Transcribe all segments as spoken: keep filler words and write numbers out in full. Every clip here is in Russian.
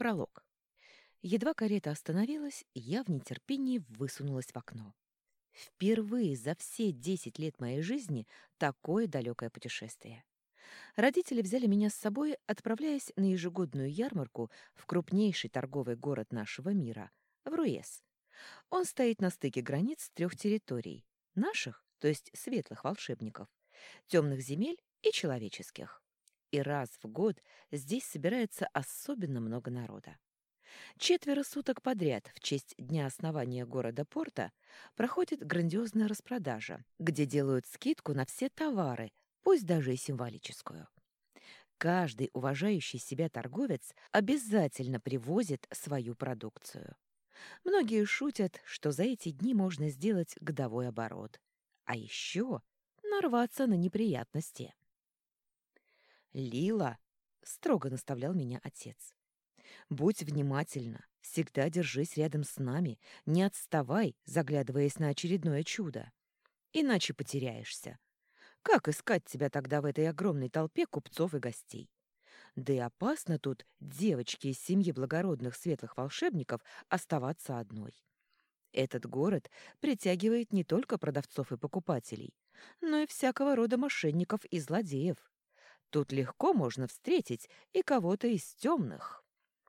Пролог. Едва карета остановилась, я в нетерпении высунулась в окно. Впервые за все десять лет моей жизни такое далекое путешествие. Родители взяли меня с собой, отправляясь на ежегодную ярмарку в крупнейший торговый город нашего мира, в Руэс. Он стоит на стыке границ трех территорий. Наших, то есть светлых волшебников, темных земель и человеческих. И раз в год здесь собирается особенно много народа. Четверо суток подряд в честь дня основания города Порта проходит грандиозная распродажа, где делают скидку на все товары, пусть даже и символическую. Каждый уважающий себя торговец обязательно привозит свою продукцию. Многие шутят, что за эти дни можно сделать годовой оборот. А еще нарваться на неприятности. «Лила!» — строго наставлял меня отец. «Будь внимательна, всегда держись рядом с нами, не отставай, заглядываясь на очередное чудо. Иначе потеряешься. Как искать тебя тогда в этой огромной толпе купцов и гостей? Да и опасно тут девочке из семьи благородных светлых волшебников оставаться одной. Этот город притягивает не только продавцов и покупателей, но и всякого рода мошенников и злодеев. Тут легко можно встретить и кого-то из темных».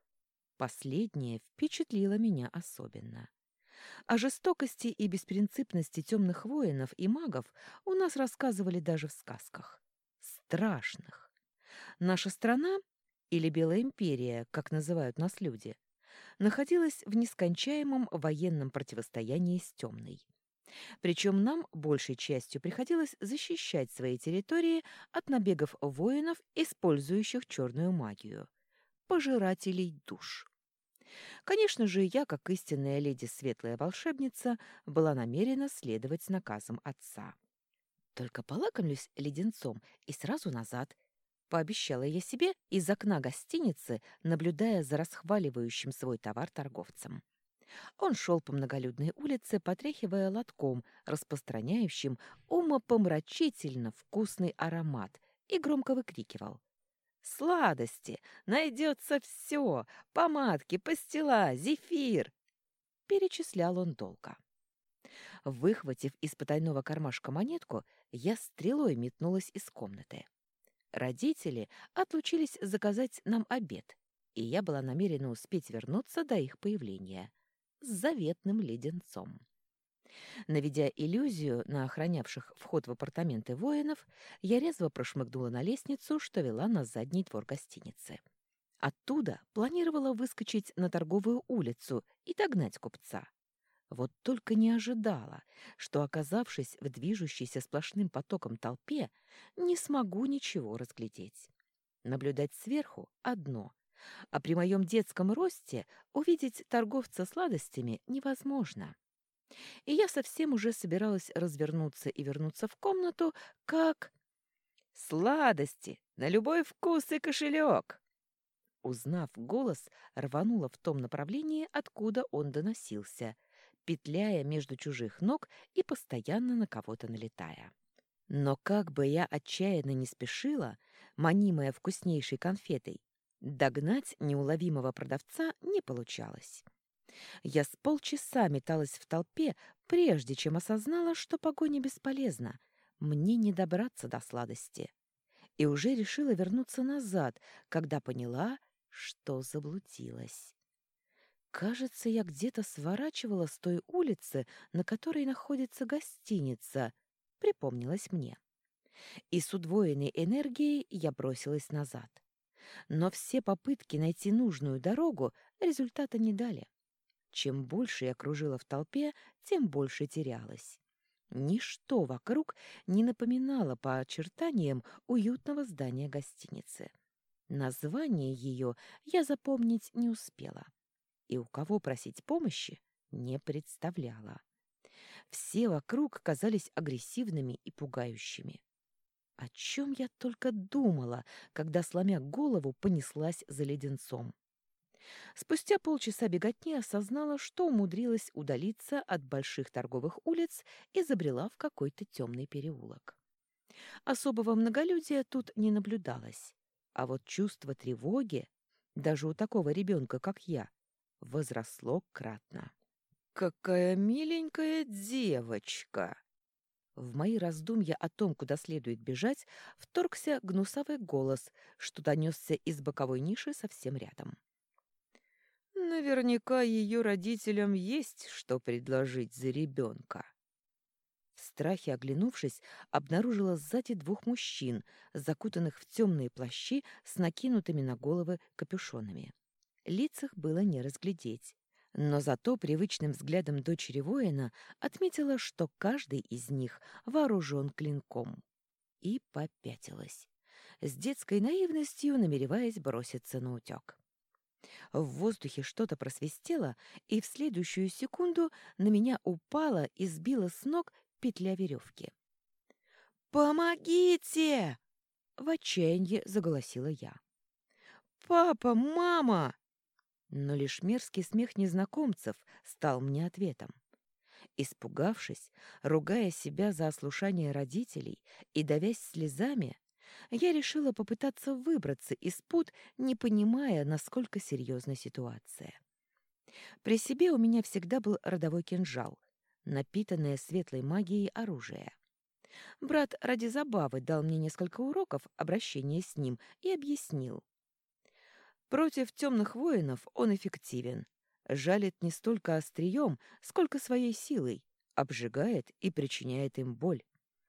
Последнее впечатлило меня особенно. О жестокости и беспринципности темных воинов и магов у нас рассказывали даже в сказках. Страшных. Наша страна, или Белая империя, как называют нас люди, находилась в нескончаемом военном противостоянии с темной. Причем нам большей частью приходилось защищать свои территории от набегов воинов, использующих черную магию, пожирателей душ. Конечно же, я, как истинная леди Светлая Волшебница, была намерена следовать наказам отца. Только полакомлюсь леденцом и сразу назад, пообещала я себе из окна гостиницы, наблюдая за расхваливающим свой товар торговцем. Он шел по многолюдной улице, потряхивая лотком, распространяющим умопомрачительно вкусный аромат, и громко выкрикивал: «Сладости! Найдется все! Помадки, пастила, зефир!» Перечислял он долго. Выхватив из потайного кармашка монетку, я стрелой метнулась из комнаты. Родители отлучились заказать нам обед, и я была намерена успеть вернуться до их появления с заветным леденцом. Наведя иллюзию на охранявших вход в апартаменты воинов, я резво прошмыгнула на лестницу, что вела на задний двор гостиницы. Оттуда планировала выскочить на торговую улицу и догнать купца. Вот только не ожидала, что, оказавшись в движущейся сплошным потоком толпе, не смогу ничего разглядеть. Наблюдать сверху — одно, а при моем детском росте увидеть торговца сладостями невозможно. И я совсем уже собиралась развернуться и вернуться в комнату, как... «Сладости! На любой вкус и кошелек!» Узнав голос, рванула в том направлении, откуда он доносился, петляя между чужих ног и постоянно на кого-то налетая. Но как бы я отчаянно не спешила, манимая вкуснейшей конфетой, догнать неуловимого продавца не получалось. Я с полчаса металась в толпе, прежде чем осознала, что погоня бесполезна, мне не добраться до сладости. И уже решила вернуться назад, когда поняла, что заблудилась. Кажется, я где-то сворачивала с той улицы, на которой находится гостиница, припомнилось мне. И с удвоенной энергией я бросилась назад. Но все попытки найти нужную дорогу результата не дали. Чем больше я кружила в толпе, тем больше терялась. Ничто вокруг не напоминало по очертаниям уютного здания гостиницы. Название ее я запомнить не успела. И у кого просить помощи не представляла. Все вокруг казались агрессивными и пугающими. О чем я только думала, когда, сломя голову, понеслась за леденцом. Спустя полчаса беготни осознала, что умудрилась удалиться от больших торговых улиц и забрела в какой-то темный переулок. Особого многолюдия тут не наблюдалось, а вот чувство тревоги даже у такого ребенка, как я, возросло кратно. «Какая миленькая девочка!» В мои раздумья о том, куда следует бежать, вторгся гнусавый голос, что донесся из боковой ниши совсем рядом. «Наверняка ее родителям есть, что предложить за ребенка». В страхе оглянувшись, обнаружила сзади двух мужчин, закутанных в темные плащи с накинутыми на головы капюшонами. Лиц их было не разглядеть. Но зато привычным взглядом дочери воина отметила, что каждый из них вооружен клинком. И попятилась, с детской наивностью намереваясь броситься на утек. В воздухе что-то просвистело, и в следующую секунду на меня упала и сбила с ног петля веревки. «Помогите!» — в отчаянии заголосила я. «Папа! Мама!» Но лишь мерзкий смех незнакомцев стал мне ответом. Испугавшись, ругая себя за ослушание родителей и давясь слезами, я решила попытаться выбраться из пут, не понимая, насколько серьезна ситуация. При себе у меня всегда был родовой кинжал, напитанное светлой магией оружие. Брат ради забавы дал мне несколько уроков обращения с ним и объяснил. Против темных воинов он эффективен. Жалит не столько острием, сколько своей силой, обжигает и причиняет им боль.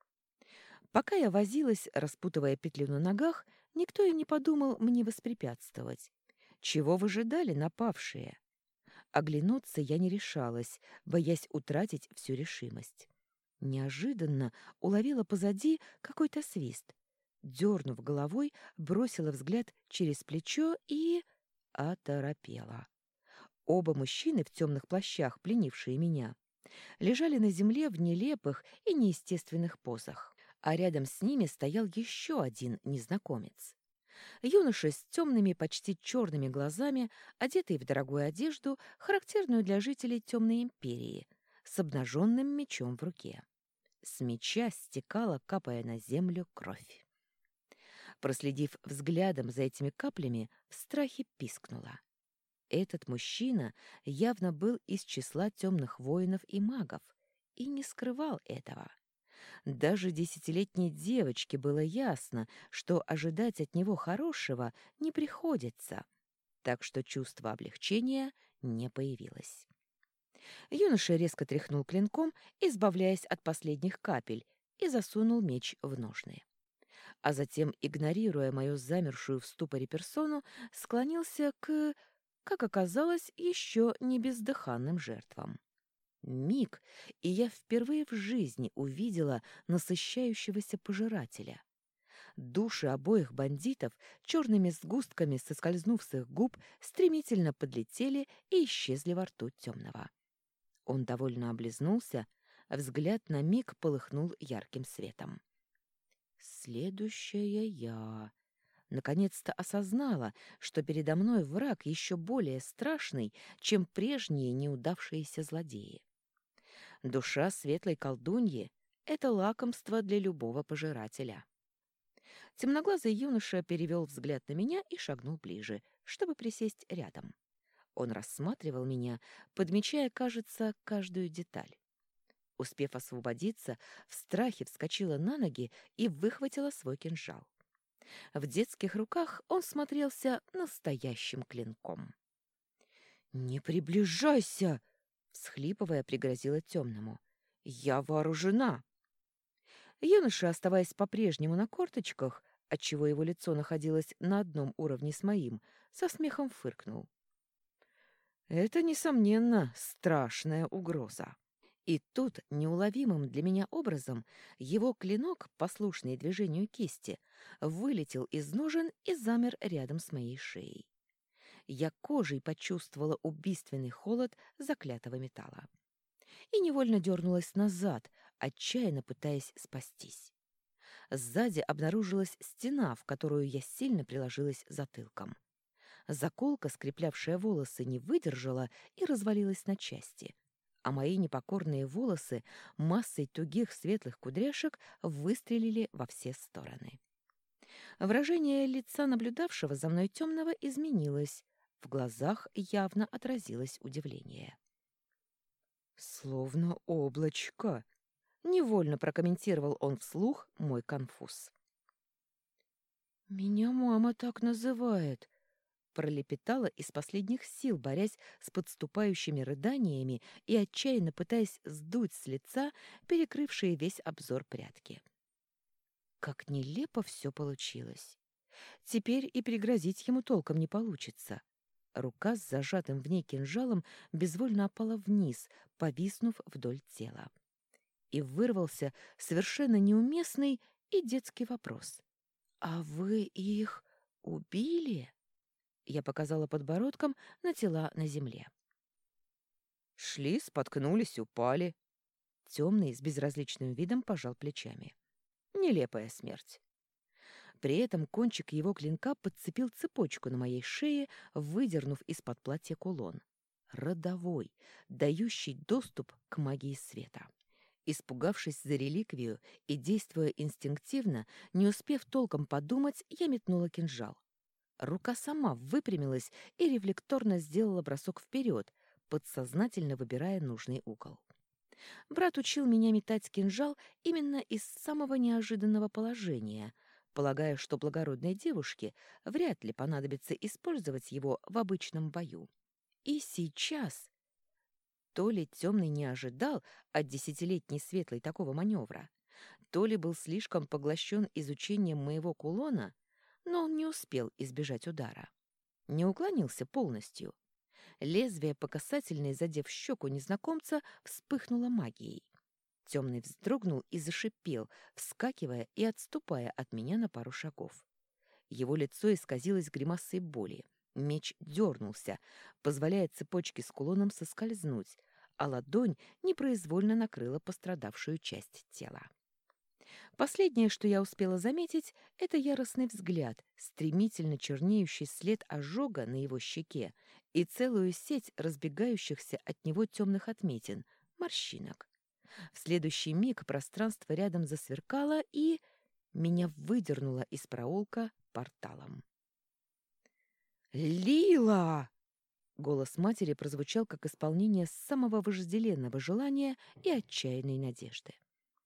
Пока я возилась, распутывая петлю на ногах, никто и не подумал мне воспрепятствовать. Чего выжидали напавшие? Оглянуться я не решалась, боясь утратить всю решимость. Неожиданно уловила позади какой-то свист. Дернув головой, бросила взгляд через плечо и... оторопела. Оба мужчины в темных плащах, пленившие меня, лежали на земле в нелепых и неестественных позах, а рядом с ними стоял еще один незнакомец. Юноша с темными, почти черными глазами, одетый в дорогую одежду, характерную для жителей Темной империи, с обнаженным мечом в руке. С меча стекала, капая на землю, кровь. Проследив взглядом за этими каплями, в страхе пискнула. Этот мужчина явно был из числа темных воинов и магов и не скрывал этого. Даже десятилетней девочке было ясно, что ожидать от него хорошего не приходится, так что чувство облегчения не появилось. Юноша резко тряхнул клинком, избавляясь от последних капель, и засунул меч в ножны. А затем, игнорируя мою замершую в ступоре персону, склонился к, как оказалось, еще не бездыханным жертвам. Миг, и я впервые в жизни увидела насыщающегося пожирателя. Души обоих бандитов черными сгустками соскользнув с их губ стремительно подлетели и исчезли во рту темного. Он довольно облизнулся, а взгляд на миг полыхнул ярким светом. Следующая я. Наконец-то осознала, что передо мной враг еще более страшный, чем прежние неудавшиеся злодеи. Душа светлой колдуньи — это лакомство для любого пожирателя. Темноглазый юноша перевел взгляд на меня и шагнул ближе, чтобы присесть рядом. Он рассматривал меня, подмечая, кажется, каждую деталь. Успев освободиться, в страхе вскочила на ноги и выхватила свой кинжал. В детских руках он смотрелся настоящим клинком. «Не приближайся!» — всхлипывая, пригрозила темному. «Я вооружена!» Юноша, оставаясь по-прежнему на корточках, отчего его лицо находилось на одном уровне с моим, со смехом фыркнул. «Это, несомненно, страшная угроза». И тут, неуловимым для меня образом, его клинок, послушный движению кисти, вылетел из ножен и замер рядом с моей шеей. Я кожей почувствовала убийственный холод заклятого металла. И невольно дернулась назад, отчаянно пытаясь спастись. Сзади обнаружилась стена, в которую я сильно приложилась затылком. Заколка, скреплявшая волосы, не выдержала и развалилась на части, а мои непокорные волосы массой тугих светлых кудряшек выстрелили во все стороны. Выражение лица наблюдавшего за мной темного изменилось. В глазах явно отразилось удивление. «Словно облачко», — невольно прокомментировал он вслух мой конфуз. «Меня мама так называет», — пролепетала из последних сил, борясь с подступающими рыданиями и отчаянно пытаясь сдуть с лица перекрывшие весь обзор прядки. Как нелепо все получилось. Теперь и пригрозить ему толком не получится. Рука с зажатым в ней кинжалом безвольно опала вниз, повиснув вдоль тела. И вырвался совершенно неуместный и детский вопрос. «А вы их убили?» Я показала подбородком на тела на земле. Шли, споткнулись, упали. Темный с безразличным видом пожал плечами. Нелепая смерть. При этом кончик его клинка подцепил цепочку на моей шее, выдернув из-под платья кулон. Родовой, дающий доступ к магии света. Испугавшись за реликвию и действуя инстинктивно, не успев толком подумать, я метнула кинжал. Рука сама выпрямилась и рефлекторно сделала бросок вперед, подсознательно выбирая нужный угол. Брат учил меня метать кинжал именно из самого неожиданного положения, полагая, что благородной девушке вряд ли понадобится использовать его в обычном бою. И сейчас... То ли темный не ожидал от десятилетней светлой такого маневра, то ли был слишком поглощен изучением моего кулона, но он не успел избежать удара. Не уклонился полностью. Лезвие по касательной, задев щеку незнакомца, вспыхнуло магией. Темный вздрогнул и зашипел, вскакивая и отступая от меня на пару шагов. Его лицо исказилось гримасой боли. Меч дернулся, позволяя цепочке с кулоном соскользнуть, а ладонь непроизвольно накрыла пострадавшую часть тела. Последнее, что я успела заметить, это яростный взгляд, стремительно чернеющий след ожога на его щеке и целую сеть разбегающихся от него темных отметин, морщинок. В следующий миг пространство рядом засверкало, и меня выдернуло из проулка порталом. «Лила!» Голос матери прозвучал как исполнение самого вожделенного желания и отчаянной надежды.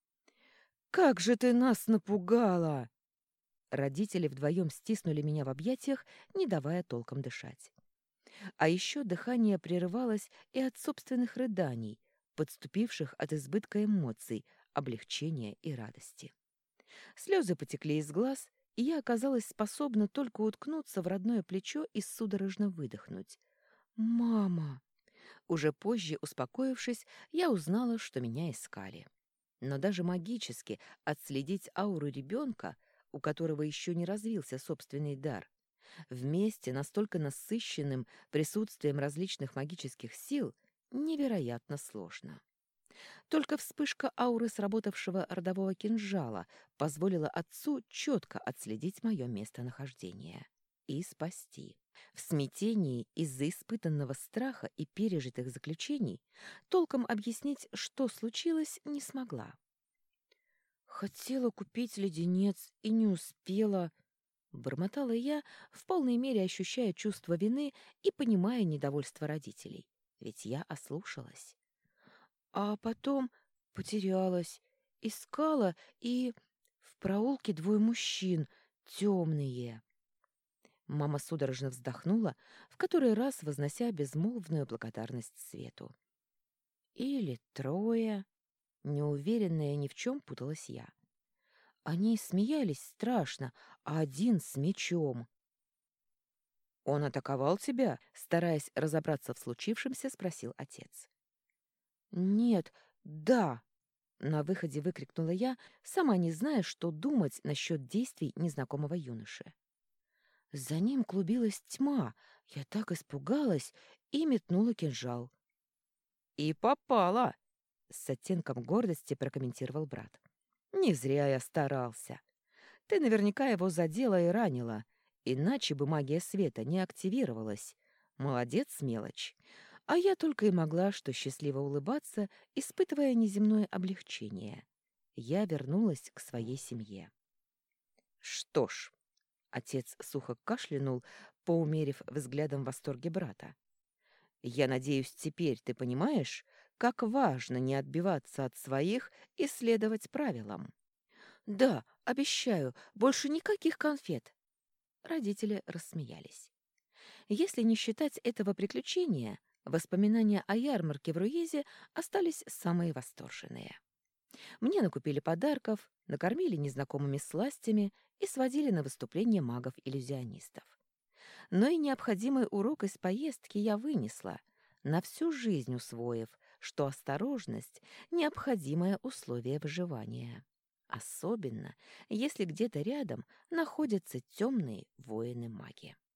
«Как же ты нас напугала!» Родители вдвоем стиснули меня в объятиях, не давая толком дышать. А еще дыхание прерывалось и от собственных рыданий, подступивших от избытка эмоций, облегчения и радости. Слезы потекли из глаз, и я оказалась способна только уткнуться в родное плечо и судорожно выдохнуть. «Мама!» Уже позже, успокоившись, я узнала, что меня искали. Но даже магически отследить ауру ребенка, у которого еще не развился собственный дар, вместе настолько насыщенным присутствием различных магических сил, невероятно сложно. Только вспышка ауры сработавшего родового кинжала позволила отцу четко отследить мое местонахождение и спасти. В смятении из-за испытанного страха и пережитых заключений толком объяснить, что случилось, не смогла. «Хотела купить леденец и не успела», — бормотала я, в полной мере ощущая чувство вины и понимая недовольство родителей. Ведь я ослушалась. А потом потерялась, искала, и в проулке двое мужчин, темные. Мама судорожно вздохнула, в который раз вознося безмолвную благодарность свету. Или трое. Неуверенная ни в чем путалась я. Они смеялись страшно, а один с мечом. «Он атаковал тебя?» — стараясь разобраться в случившемся, спросил отец. «Нет, да!» — на выходе выкрикнула я, сама не зная, что думать насчет действий незнакомого юноши. За ним клубилась тьма, я так испугалась и метнула кинжал. «И попала!» — с оттенком гордости прокомментировал брат. «Не зря я старался. Ты наверняка его задела и ранила, иначе бы магия света не активировалась. Молодец, мелочь. А я только и могла что счастливо улыбаться, испытывая неземное облегчение. Я вернулась к своей семье. Что ж, Отец сухо кашлянул, поумерив взглядом в восторге брата. «Я надеюсь, теперь ты понимаешь, как важно не отбиваться от своих и следовать правилам». «Да, обещаю, больше никаких конфет!» Родители рассмеялись. Если не считать этого приключения, воспоминания о ярмарке в Руезе остались самые восторженные. Мне накупили подарков, накормили незнакомыми сластями и сводили на выступление магов-иллюзионистов. Но и необходимый урок из поездки я вынесла, на всю жизнь усвоив, что осторожность — необходимое условие выживания. Особенно, если где-то рядом находятся темные воины-маги.